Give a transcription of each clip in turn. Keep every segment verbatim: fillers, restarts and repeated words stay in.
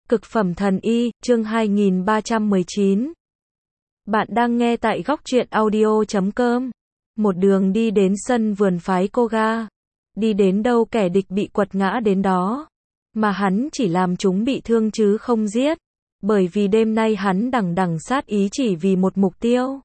Cực phẩm thần y, chương hai nghìn ba trăm mười chín. Bạn đang nghe tại góc truyện audio chấm com. Một đường đi đến sân vườn phái Koga. Đi đến đâu kẻ địch bị quật ngã đến đó. Mà hắn chỉ làm chúng bị thương chứ không giết. Bởi vì đêm nay hắn đằng đằng sát ý chỉ vì một mục tiêu.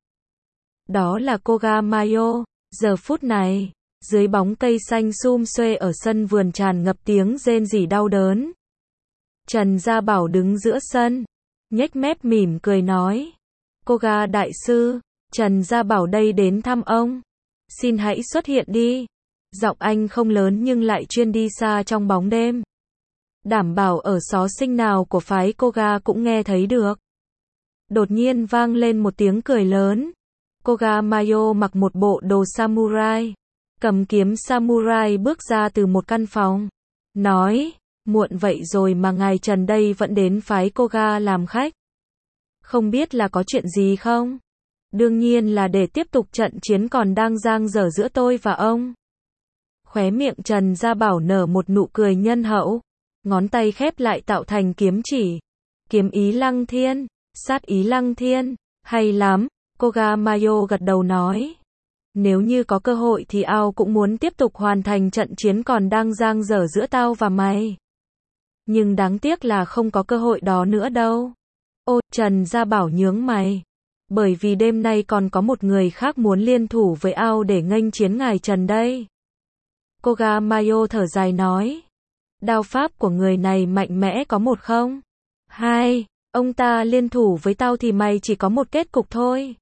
Đó là Koga Mayo. Giờ phút này, dưới bóng cây xanh sum xuê ở sân vườn tràn ngập tiếng rên rỉ đau đớn. Trần Gia Bảo đứng giữa sân, nhếch mép mỉm cười nói. Koga đại sư, Trần Gia Bảo đây đến thăm ông. Xin hãy xuất hiện đi. Giọng anh không lớn nhưng lại chuyên đi xa trong bóng đêm. Đảm bảo ở xó sinh nào của phái Koga cũng nghe thấy được. Đột nhiên vang lên một tiếng cười lớn. Koga Mayo mặc một bộ đồ samurai, cầm kiếm samurai bước ra từ một căn phòng. Nói, muộn vậy rồi mà ngài Trần đây vẫn đến phái Koga làm khách. Không biết là có chuyện gì không? Đương nhiên là để tiếp tục trận chiến còn đang dang dở giữa tôi và ông. Khóe miệng Trần Gia Bảo nở một nụ cười nhân hậu. Ngón tay khép lại tạo thành kiếm chỉ. Kiếm ý lăng thiên, sát ý lăng thiên, hay lắm. Koga Mayo gật đầu nói. Nếu như có cơ hội thì ao cũng muốn tiếp tục hoàn thành trận chiến còn đang dang dở giữa tao và mày. Nhưng đáng tiếc là không có cơ hội đó nữa đâu. Ô, Trần Gia Bảo nhướng mày. Bởi vì đêm nay còn có một người khác muốn liên thủ với ao để nghênh chiến ngài Trần đây. Koga Mayo thở dài nói. Đao pháp của người này mạnh mẽ có một không? Hai, ông ta liên thủ với tao thì mày chỉ có một kết cục thôi.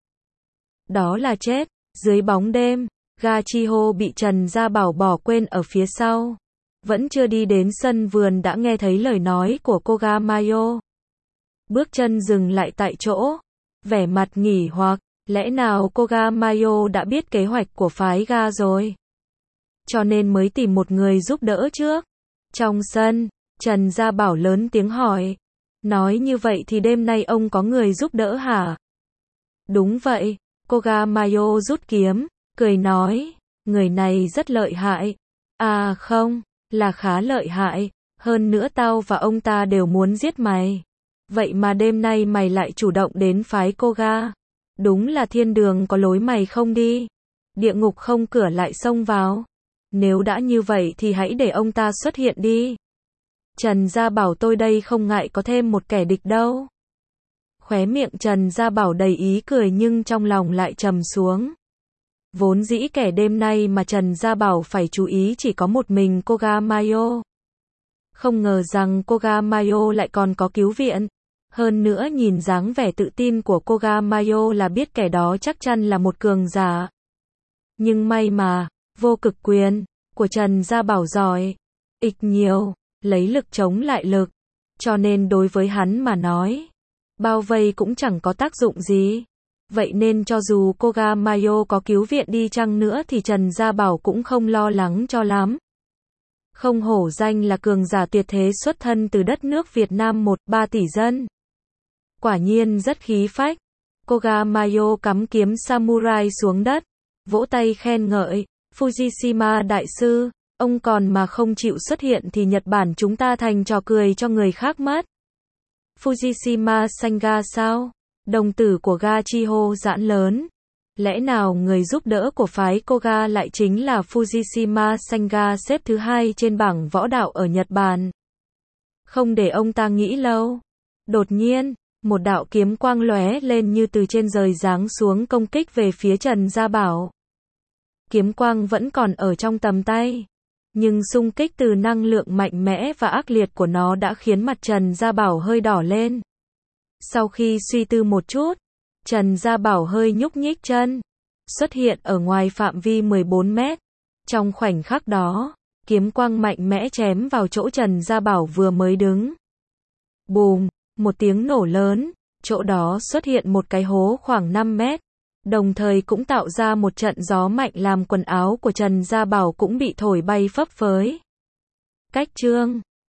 Đó là chết. Dưới bóng đêm, Gachiho bị Trần Gia Bảo bỏ quên ở phía sau. Vẫn chưa đi đến sân vườn đã nghe thấy lời nói của Koga Mayo. Bước chân dừng lại tại chỗ, vẻ mặt nghỉ hoặc, lẽ nào Koga Mayo đã biết kế hoạch của phái Ga rồi? Cho nên mới tìm một người giúp đỡ trước. Trong sân, Trần Gia Bảo lớn tiếng hỏi. Nói như vậy thì đêm nay ông có người giúp đỡ hả? Đúng vậy, Koga Mayo rút kiếm, cười nói. Người này rất lợi hại. À không, là khá lợi hại. Hơn nữa tao và ông ta đều muốn giết mày. Vậy mà đêm nay mày lại chủ động đến phái Koga. Đúng là thiên đường có lối mày không đi. Địa ngục không cửa lại xông vào. Nếu đã như vậy thì hãy để ông ta xuất hiện đi. Trần Gia Bảo tôi đây không ngại có thêm một kẻ địch đâu. Khóe miệng Trần Gia Bảo đầy ý cười nhưng trong lòng lại trầm xuống. Vốn dĩ kẻ đêm nay mà Trần Gia Bảo phải chú ý chỉ có một mình Koga Mayo. Không ngờ rằng Koga Mayo lại còn có cứu viện. Hơn nữa nhìn dáng vẻ tự tin của Koga Mayo là biết kẻ đó chắc chắn là một cường giả. Nhưng may mà, vô cực quyền của Trần Gia Bảo giỏi, ịch nhiều, lấy lực chống lại lực. Cho nên đối với hắn mà nói, bao vây cũng chẳng có tác dụng gì. Vậy nên cho dù Koga Mayo có cứu viện đi chăng nữa thì Trần Gia Bảo cũng không lo lắng cho lắm. Không hổ danh là cường giả tuyệt thế xuất thân từ đất nước Việt Nam một phẩy ba tỷ dân. Quả nhiên rất khí phách. Koga Mayo cắm kiếm samurai xuống đất, vỗ tay khen ngợi. Fujishima đại sư, ông còn mà không chịu xuất hiện thì Nhật Bản chúng ta thành trò cười cho người khác mất. Fujishima Sanga sao? Đồng tử của Gachiho giãn lớn. Lẽ nào người giúp đỡ của phái Koga lại chính là Fujishima Sanga xếp thứ hai trên bảng võ đạo ở Nhật Bản? Không để ông ta nghĩ lâu. Đột nhiên, một đạo kiếm quang lóe lên như từ trên trời giáng xuống công kích về phía Trần Gia Bảo. Kiếm quang vẫn còn ở trong tầm tay. Nhưng xung kích từ năng lượng mạnh mẽ và ác liệt của nó đã khiến mặt Trần Gia Bảo hơi đỏ lên. Sau khi suy tư một chút, Trần Gia Bảo hơi nhúc nhích chân, xuất hiện ở ngoài phạm vi mười bốn mét. Trong khoảnh khắc đó, kiếm quang mạnh mẽ chém vào chỗ Trần Gia Bảo vừa mới đứng. Bùm, một tiếng nổ lớn, chỗ đó xuất hiện một cái hố khoảng năm mét. Đồng thời cũng tạo ra một trận gió mạnh làm quần áo của Trần Gia Bảo cũng bị thổi bay phấp phới. Cách chương